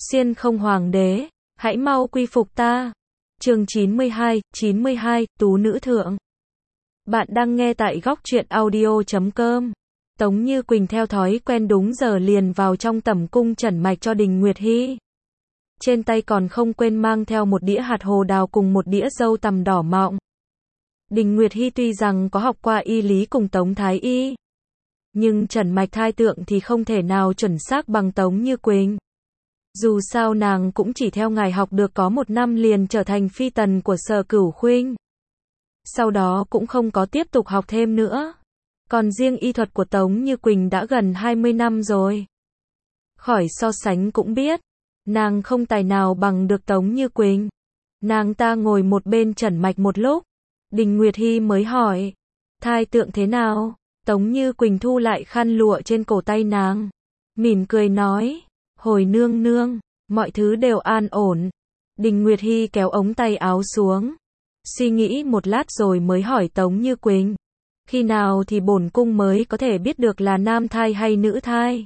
Xiên không hoàng đế, hãy mau quy phục ta. Chương 92, Tú nữ thượng. Bạn đang nghe tại góc truyện audio.com. Tống Như Quỳnh theo thói quen đúng giờ liền vào trong tẩm cung trần mạch cho Đình Nguyệt Hi. Trên tay còn không quên mang theo một đĩa hạt hồ đào cùng một đĩa dâu tằm đỏ mọng. Đình Nguyệt Hi tuy rằng có học qua y lý cùng Tống Thái Y, nhưng trần mạch thai tượng thì không thể nào chuẩn xác bằng Tống Như Quỳnh. Dù sao nàng cũng chỉ theo ngài học được có 1 năm liền trở thành phi tần của Sở Cửu Khuynh. Sau đó cũng không có tiếp tục học thêm nữa. Còn riêng y thuật của Tống Như Quỳnh đã gần 20 năm rồi. Khỏi so sánh cũng biết, nàng không tài nào bằng được Tống Như Quỳnh. Nàng ta ngồi một bên trần mạch một lúc, Đình Nguyệt Hi mới hỏi, thai tượng thế nào? Tống Như Quỳnh thu lại khăn lụa trên cổ tay nàng, mỉm cười nói, hồi nương nương, mọi thứ đều an ổn. Đình Nguyệt Hi kéo ống tay áo xuống, suy nghĩ một lát rồi mới hỏi Tống Như Quỳnh, khi nào thì bổn cung mới có thể biết được là nam thai hay nữ thai?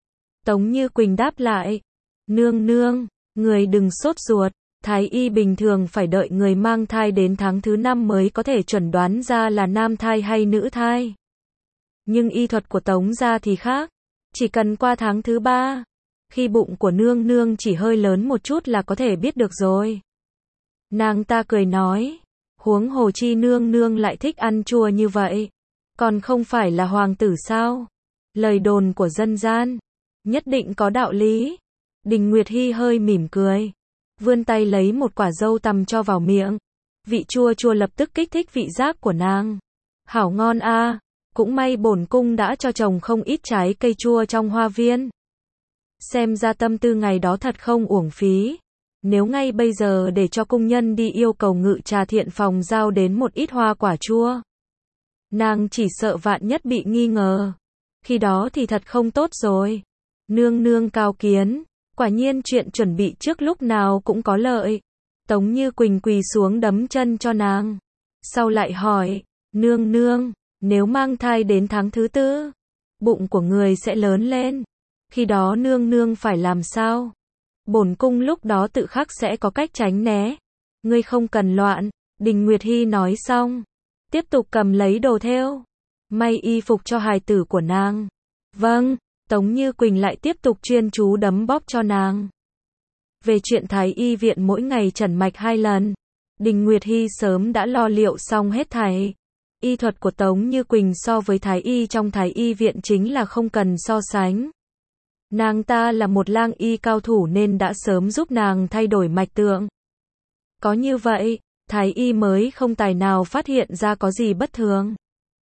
Tống Như Quỳnh đáp lại, nương nương, người đừng sốt ruột, Thái Y bình thường phải đợi người mang thai đến tháng thứ 5 mới có thể chuẩn đoán ra là nam thai hay nữ thai. Nhưng y thuật của Tống gia thì khác, chỉ cần qua tháng thứ 3, khi bụng của nương nương chỉ hơi lớn một chút là có thể biết được rồi. Nàng ta cười nói, huống hồ chi nương nương lại thích ăn chua như vậy, còn không phải là hoàng tử sao? Lời đồn của dân gian, nhất định có đạo lý. Đình Nguyệt Hi hơi mỉm cười, vươn tay lấy một quả dâu tằm cho vào miệng. Vị chua chua lập tức kích thích vị giác của nàng. Hảo ngon a, cũng may bổn cung đã cho chồng không ít trái cây chua trong hoa viên. Xem ra tâm tư ngày đó thật không uổng phí. Nếu ngay bây giờ để cho cung nhân đi yêu cầu Ngự Trà Thiện phòng giao đến một ít hoa quả chua, nàng chỉ sợ vạn nhất bị nghi ngờ. Khi đó thì thật không tốt rồi. Nương nương cao kiến, quả nhiên chuyện chuẩn bị trước lúc nào cũng có lợi. Tống Như Quỳnh quỳ xuống đấm chân cho nàng. Sau lại hỏi, nương nương, nếu mang thai đến tháng thứ 4, bụng của người sẽ lớn lên. Khi đó nương nương phải làm sao? Bổn cung lúc đó tự khắc sẽ có cách tránh né. Ngươi không cần loạn. Đình Nguyệt Hi nói xong, tiếp tục cầm lấy đồ thêu, may y phục cho hài tử của nàng. Vâng. Tống Như Quỳnh lại tiếp tục chuyên chú đấm bóp cho nàng. Về chuyện Thái Y viện mỗi ngày trần mạch 2 lần, Đình Nguyệt Hi sớm đã lo liệu xong hết thảy. Y thuật của Tống Như Quỳnh so với Thái Y trong Thái Y viện chính là không cần so sánh. Nàng ta là một lang y cao thủ nên đã sớm giúp nàng thay đổi mạch tượng. Có như vậy, Thái Y mới không tài nào phát hiện ra có gì bất thường.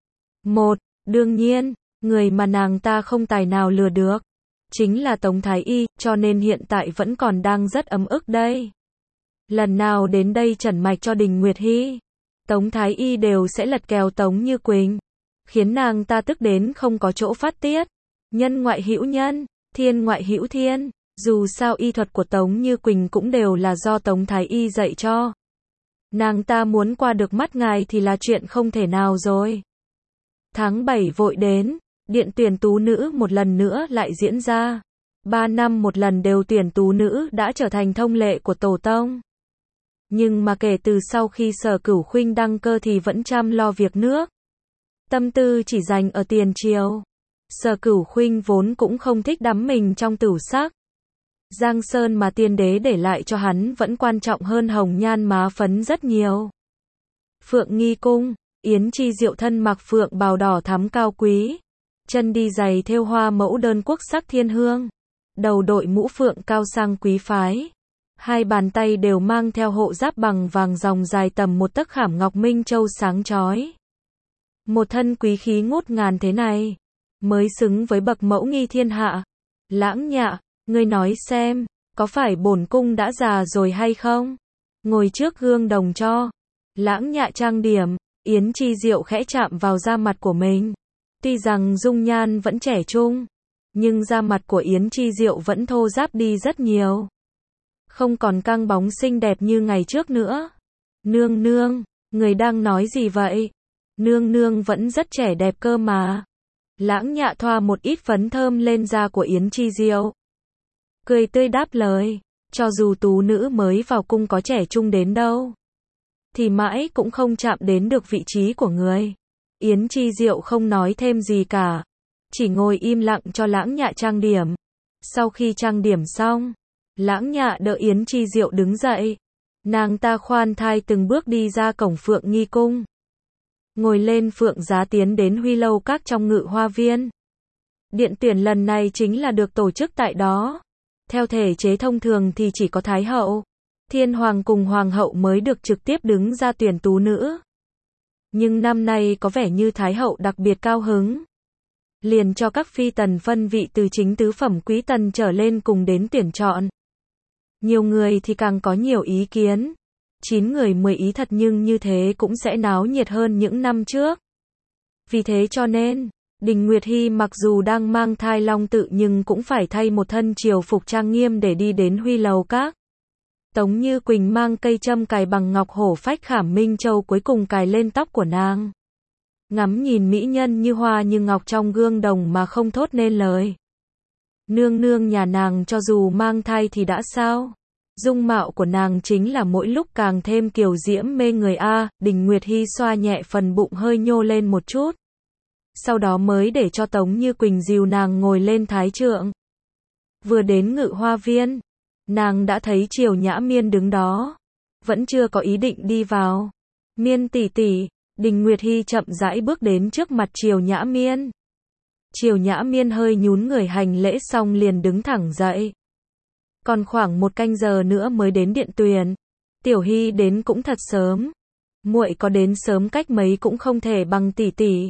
Đương nhiên, người mà nàng ta không tài nào lừa được chính là Tống Thái Y, cho nên hiện tại vẫn còn đang rất ấm ức đây. Lần nào đến đây trần mạch cho Đình Nguyệt Hi, Tống Thái Y đều sẽ lật kèo Tống Như Quỳnh, khiến nàng ta tức đến không có chỗ phát tiết. Nhân ngoại hữu nhân, thiên ngoại hữu thiên, dù sao y thuật của Tống Như Quỳnh cũng đều là do Tống Thái Y dạy cho. Nàng ta muốn qua được mắt ngài thì là chuyện không thể nào rồi. Tháng 7 vội đến, điện tuyển tú nữ một lần nữa lại diễn ra. 3 năm một lần đều tuyển tú nữ đã trở thành thông lệ của tổ tông. Nhưng mà kể từ sau khi Sở Cửu Khuynh đăng cơ thì vẫn chăm lo việc nước. Tâm tư chỉ dành ở tiền triều. Sở Cửu Khuynh vốn cũng không thích đắm mình trong tửu sắc. Giang sơn mà tiên đế để lại cho hắn vẫn quan trọng hơn hồng nhan má phấn rất nhiều. Phượng Nghi Cung, Yến Chi Diệu thân mặc phượng bào đỏ thắm cao quý, chân đi giày thêu hoa mẫu đơn quốc sắc thiên hương, đầu đội mũ phượng cao sang quý phái, hai bàn tay đều mang theo hộ giáp bằng vàng ròng dài tầm 1 tấc khảm ngọc minh châu sáng chói. Một thân quý khí ngút ngàn thế này, mới xứng với bậc mẫu nghi thiên hạ. Lãng Nhạ, ngươi nói xem, có phải bổn cung đã già rồi hay không? Ngồi trước gương đồng cho Lãng Nhạ trang điểm. Yến Chi Diệu khẽ chạm vào da mặt của mình. Tuy rằng dung nhan vẫn trẻ trung, nhưng da mặt của Yến Chi Diệu vẫn thô ráp đi rất nhiều. Không còn căng bóng xinh đẹp như ngày trước nữa. Nương nương, người đang nói gì vậy? Nương nương vẫn rất trẻ đẹp cơ mà. Lãng Nhạ thoa một ít phấn thơm lên da của Yến Chi Diệu. cười tươi đáp lời, cho dù tú nữ mới vào cung có trẻ trung đến đâu, thì mãi cũng không chạm đến được vị trí của người. Yến Chi Diệu không nói thêm gì cả, chỉ ngồi im lặng cho Lãng Nhạ trang điểm. Sau khi trang điểm xong, Lãng Nhạ đỡ Yến Chi Diệu đứng dậy. Nàng ta khoan thai từng bước đi ra cổng Phượng Nghi Cung. Ngồi lên Phượng Giá tiến đến Huy Lâu Các trong Ngự Hoa Viên. Điện tuyển lần này chính là được tổ chức tại đó. Theo thể chế thông thường thì chỉ có Thái Hậu, Thiên Hoàng cùng Hoàng Hậu mới được trực tiếp đứng ra tuyển tú nữ. Nhưng năm nay có vẻ như Thái Hậu đặc biệt cao hứng. Liền cho các phi tần phân vị từ chính tứ phẩm quý tần trở lên cùng đến tuyển chọn. Nhiều người thì càng có nhiều ý kiến. 9 người 10 ý thật nhưng như thế cũng sẽ náo nhiệt hơn những năm trước. Vì thế cho nên, Đình Nguyệt Hy mặc dù đang mang thai long tự nhưng cũng phải thay một thân triều phục trang nghiêm để đi đến Huy Lầu Các. Tống Như Quỳnh mang cây châm cài bằng ngọc hổ phách khảm minh châu cuối cùng cài lên tóc của nàng. Ngắm nhìn mỹ nhân như hoa như ngọc trong gương đồng mà không thốt nên lời. Nương nương nhà nàng cho dù mang thai thì đã sao? Dung mạo của nàng chính là mỗi lúc càng thêm kiều diễm mê người a. Đình Nguyệt Hy xoa nhẹ phần bụng hơi nhô lên một chút. Sau đó mới để cho Tống Như Quỳnh dìu nàng ngồi lên thái trượng. Vừa đến Ngự Hoa Viên, nàng đã thấy Triều Nhã Miên đứng đó. Vẫn chưa có ý định đi vào. Miên tỷ tỷ, Đình Nguyệt Hy chậm rãi bước đến trước mặt Triều Nhã Miên. Triều Nhã Miên hơi nhún người hành lễ xong liền đứng thẳng dậy. Còn khoảng 1 canh giờ nữa mới đến điện tuyển. Tiểu Hy đến cũng thật sớm. Muội có đến sớm cách mấy cũng không thể bằng tỷ tỷ.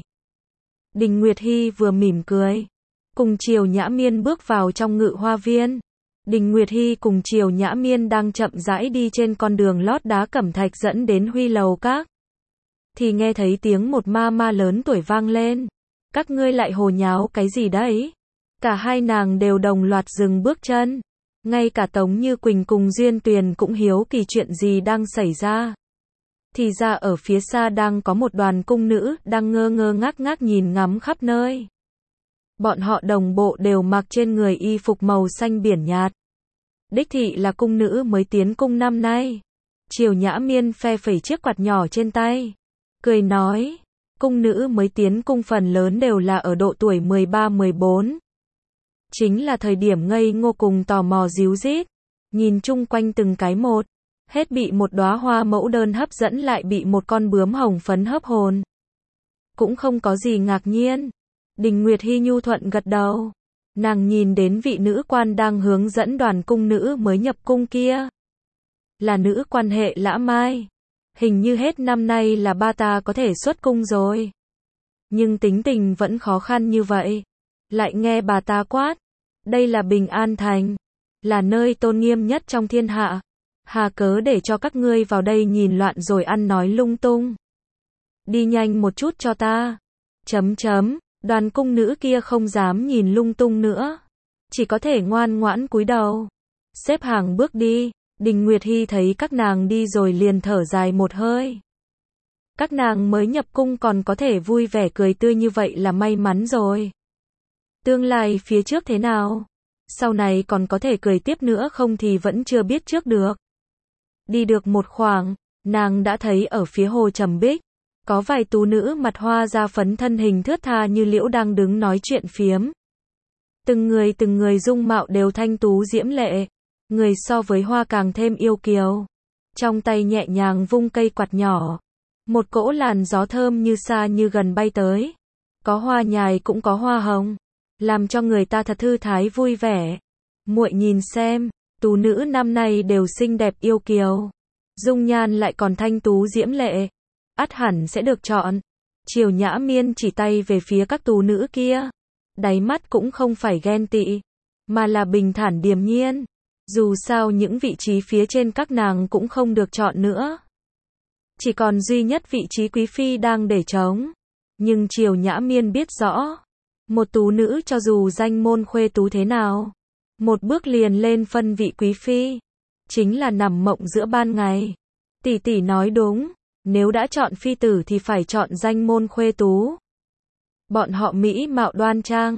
Đình Nguyệt Hy vừa mỉm cười, cùng Triều Nhã Miên bước vào trong Ngự Hoa Viên. Đình Nguyệt Hy cùng Triều Nhã Miên đang chậm rãi đi trên con đường lót đá cẩm thạch dẫn đến Huy Lầu Các. Thì nghe thấy tiếng một ma ma lớn tuổi vang lên. Các ngươi lại hồ nháo cái gì đấy? Cả hai nàng đều đồng loạt dừng bước chân. Ngay cả Tống Như Quỳnh cùng Duyên Tuyền cũng hiếu kỳ chuyện gì đang xảy ra. Thì ra ở phía xa đang có một đoàn cung nữ đang ngơ ngơ ngác ngác nhìn ngắm khắp nơi. Bọn họ đồng bộ đều mặc trên người y phục màu xanh biển nhạt. Đích thị là cung nữ mới tiến cung năm nay. Triều Nhã Miên phe phẩy chiếc quạt nhỏ trên tay, cười nói, cung nữ mới tiến cung phần lớn đều là ở độ tuổi 13-14. Chính là thời điểm ngây ngô cùng tò mò díu dít, nhìn chung quanh từng cái một, hết bị một đóa hoa mẫu đơn hấp dẫn lại bị một con bướm hồng phấn hấp hồn. Cũng không có gì ngạc nhiên. Đình Nguyệt Hy nhu thuận gật đầu. Nàng nhìn đến vị nữ quan đang hướng dẫn đoàn cung nữ mới nhập cung kia. Là nữ quan hệ Lã Mai. Hình như hết năm nay là ba ta có thể xuất cung rồi. Nhưng tính tình vẫn khó khăn như vậy. Lại nghe bà ta quát. Đây là Bình An Thành. Là nơi tôn nghiêm nhất trong thiên hạ. Hà cớ để cho các ngươi vào đây nhìn loạn rồi ăn nói lung tung. Đi nhanh một chút cho ta. Đoàn cung nữ kia không dám nhìn lung tung nữa. Chỉ có thể ngoan ngoãn cúi đầu. Xếp hàng bước đi. Đình Nguyệt Hy thấy các nàng đi rồi liền thở dài một hơi. Các nàng mới nhập cung còn có thể vui vẻ cười tươi như vậy là may mắn rồi. Tương lai phía trước thế nào? Sau này còn có thể cười tiếp nữa không thì vẫn chưa biết trước được. Đi được một khoảng, nàng đã thấy ở phía hồ Trầm Bích, có vài tú nữ mặt hoa da phấn thân hình thướt tha như liễu đang đứng nói chuyện phiếm. Từng người dung mạo đều thanh tú diễm lệ, người so với hoa càng thêm yêu kiều. Trong tay nhẹ nhàng vung cây quạt nhỏ, một cỗ làn gió thơm như xa như gần bay tới. Có hoa nhài cũng có hoa hồng, làm cho người ta thật thư thái vui vẻ. Muội nhìn xem, tú nữ năm nay đều xinh đẹp yêu kiều, dung nhan lại còn thanh tú diễm lệ, ắt hẳn sẽ được chọn. Triều Nhã Miên chỉ tay về phía các tú nữ kia, đáy mắt cũng không phải ghen tị, mà là bình thản điềm nhiên. Dù sao những vị trí phía trên các nàng cũng không được chọn nữa. Chỉ còn duy nhất vị trí quý phi đang để trống. Nhưng Triều Nhã Miên biết rõ, một tú nữ cho dù danh môn khuê tú thế nào, một bước liền lên phân vị quý phi, chính là nằm mộng giữa ban ngày. Tỷ tỷ nói đúng, nếu đã chọn phi tử thì phải chọn danh môn khuê tú. Bọn họ mỹ mạo đoan trang,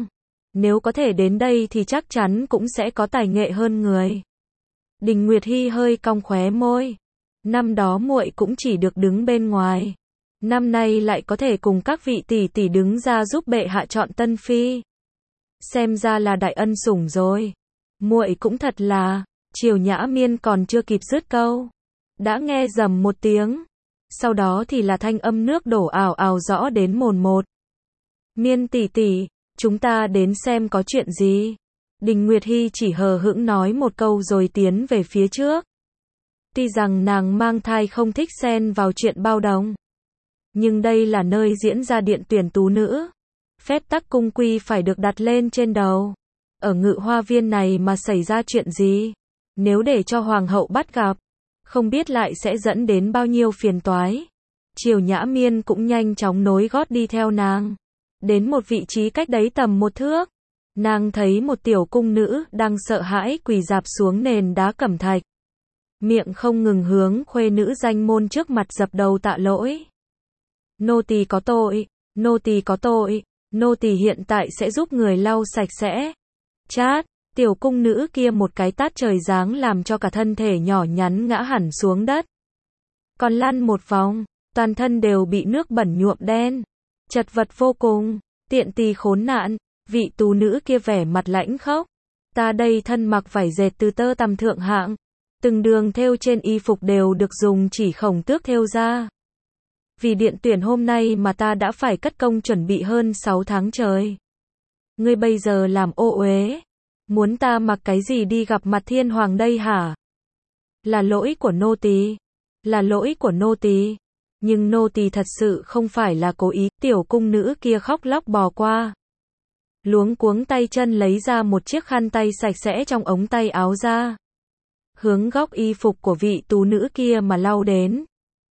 Nếu có thể đến đây thì chắc chắn cũng sẽ có tài nghệ hơn người. Đình Nguyệt Hi hơi cong khóe môi. Năm đó muội cũng chỉ được đứng bên ngoài. Năm nay lại có thể cùng các vị tỷ tỷ đứng ra giúp bệ hạ chọn tân phi. Xem ra là đại ân sủng rồi. Muội cũng thật là. Triều Nhã Miên còn chưa kịp dứt câu, đã nghe rầm một tiếng. Sau đó thì là thanh âm nước đổ ào ào rõ đến mồn một. Miên tỷ tỷ, chúng ta đến xem có chuyện gì. Đình Nguyệt Hi chỉ hờ hững nói một câu rồi tiến về phía trước. Tuy rằng nàng mang thai không thích xen vào chuyện bao đồng, nhưng đây là nơi diễn ra điện tuyển tú nữ. Phép tắc cung quy phải được đặt lên trên đầu. Ở Ngự Hoa Viên này mà xảy ra chuyện gì, nếu để cho hoàng hậu bắt gặp, không biết lại sẽ dẫn đến bao nhiêu phiền toái. Triều Nhã Miên cũng nhanh chóng nối gót đi theo nàng. Đến một vị trí cách đấy tầm 1 thước. Nàng thấy một tiểu cung nữ đang sợ hãi quỳ rạp xuống nền đá cẩm thạch. Miệng không ngừng hướng khuê nữ danh môn trước mặt dập đầu tạ lỗi. Nô tỳ có tội, nô tỳ có tội, nô tỳ hiện tại sẽ giúp người lau sạch sẽ. Chát, tiểu cung nữ kia một cái tát trời giáng làm cho cả thân thể nhỏ nhắn ngã hẳn xuống đất. Còn lăn một vòng, toàn thân đều bị nước bẩn nhuộm đen. Chật vật vô cùng, tiện tỳ khốn nạn, vị tú nữ kia vẻ mặt lãnh khốc. Ta đây thân mặc vải dệt từ tơ tằm thượng hạng. Từng đường thêu trên y phục đều được dùng chỉ khổng tước thêu ra. Vì điện tuyển hôm nay mà ta đã phải cất công chuẩn bị hơn 6 tháng trời. Ngươi bây giờ làm ô uế. Muốn ta mặc cái gì đi gặp mặt thiên hoàng đây hả? Là lỗi của nô tỳ. Là lỗi của nô tỳ. Nhưng nô tỳ thật sự không phải là cố ý. Tiểu cung nữ kia khóc lóc bò qua. Luống cuống tay chân lấy ra một chiếc khăn tay sạch sẽ trong ống tay áo ra. Hướng góc y phục của vị tú nữ kia mà lau đến.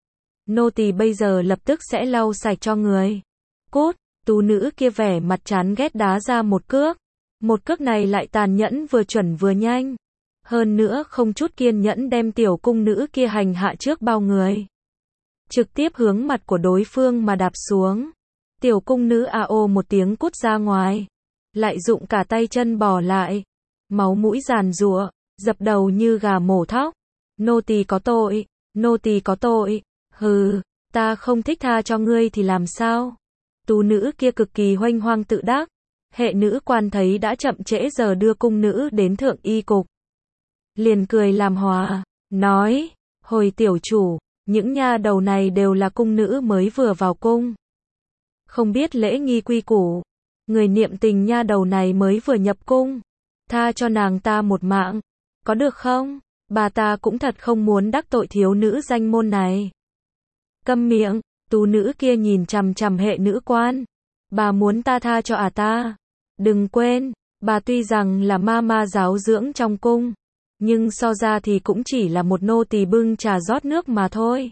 Nô tỳ bây giờ lập tức sẽ lau sạch cho người. Cút, tú nữ kia vẻ mặt chán ghét đá ra một cước. Một cước này lại tàn nhẫn vừa chuẩn vừa nhanh. Hơn nữa không chút kiên nhẫn đem tiểu cung nữ kia hành hạ trước bao người. Trực tiếp hướng mặt của đối phương mà đạp xuống. Tiểu cung nữ a ô một tiếng cút ra ngoài. Lại dụng cả tay chân bò lại. Máu mũi giàn giụa, dập đầu như gà mổ thóc. Nô tỳ có tội, nô tỳ có tội. Hừ, ta không thích tha cho ngươi thì làm sao? Tú nữ kia cực kỳ hoanh hoang tự đắc. Hệ nữ quan thấy đã chậm trễ giờ đưa cung nữ đến thượng y cục. Liền cười làm hòa, nói, hồi tiểu chủ, những nha đầu này đều là cung nữ mới vừa vào cung. Không biết lễ nghi quy củ. Người niệm tình nha đầu này mới vừa nhập cung. Tha cho nàng ta một mạng. Có được không? Bà ta cũng thật không muốn đắc tội thiếu nữ danh môn này. Câm miệng, tú nữ kia nhìn chằm chằm hệ nữ quan. Bà muốn ta tha cho ta. Đừng quên, bà tuy rằng là ma giáo dưỡng trong cung, nhưng so ra thì cũng chỉ là một nô tỳ bưng trà rót nước mà thôi.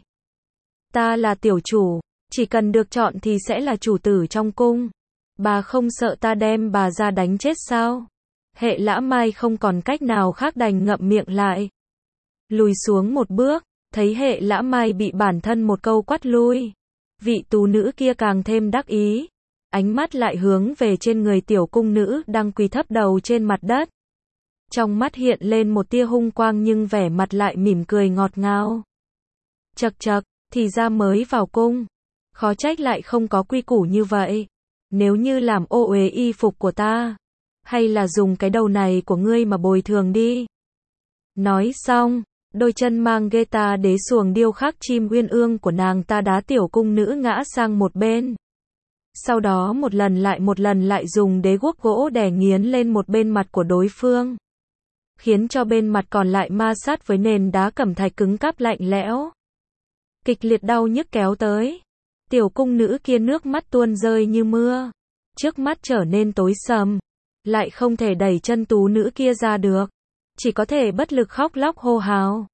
Ta là tiểu chủ, chỉ cần được chọn thì sẽ là chủ tử trong cung. Bà không sợ ta đem bà ra đánh chết sao? Hệ Lã Mai không còn cách nào khác đành ngậm miệng lại. Lùi xuống một bước, thấy hệ Lã Mai bị bản thân một câu quát lui. Vị tú nữ kia càng thêm đắc ý. Ánh mắt lại hướng về trên người tiểu cung nữ đang quỳ thấp đầu trên mặt đất. Trong mắt hiện lên một tia hung quang nhưng vẻ mặt lại mỉm cười ngọt ngào. Chậc chậc, thì ra mới vào cung. Khó trách lại không có quy củ như vậy. Nếu như làm ô uế y phục của ta, hay là dùng cái đầu này của ngươi mà bồi thường đi. Nói xong, đôi chân mang ghê ta đế xuồng điêu khắc chim uyên ương của nàng ta đá tiểu cung nữ ngã sang một bên. Sau đó một lần lại dùng đế guốc gỗ đè nghiến lên một bên mặt của đối phương. Khiến cho bên mặt còn lại ma sát với nền đá cẩm thạch cứng cáp lạnh lẽo. Kịch liệt đau nhức kéo tới. Tiểu cung nữ kia nước mắt tuôn rơi như mưa. Trước mắt trở nên tối sầm. Lại không thể đẩy chân tú nữ kia ra được. Chỉ có thể bất lực khóc lóc hô hào.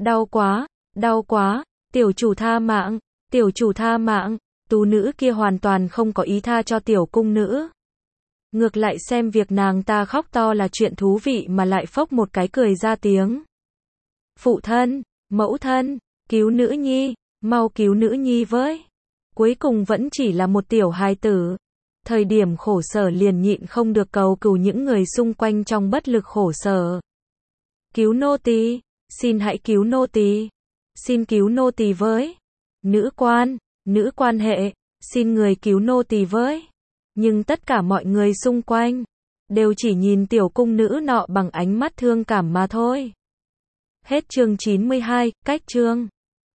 Đau quá, tiểu chủ tha mạng, tiểu chủ tha mạng. Tú nữ kia hoàn toàn không có ý tha cho tiểu cung nữ. Ngược lại xem việc nàng ta khóc to là chuyện thú vị mà lại phốc một cái cười ra tiếng. Phụ thân, mẫu thân, cứu nữ nhi, mau cứu nữ nhi với. Cuối cùng vẫn chỉ là một tiểu hài tử. Thời điểm khổ sở liền nhịn không được cầu cứu những người xung quanh trong bất lực khổ sở. Cứu nô tỳ, xin hãy cứu nô tỳ. Xin cứu nô tỳ với. Nữ quan hệ, xin người cứu nô tỳ với. Nhưng tất cả mọi người xung quanh đều chỉ nhìn tiểu cung nữ nọ bằng ánh mắt thương cảm mà thôi. Hết chương 92, cách chương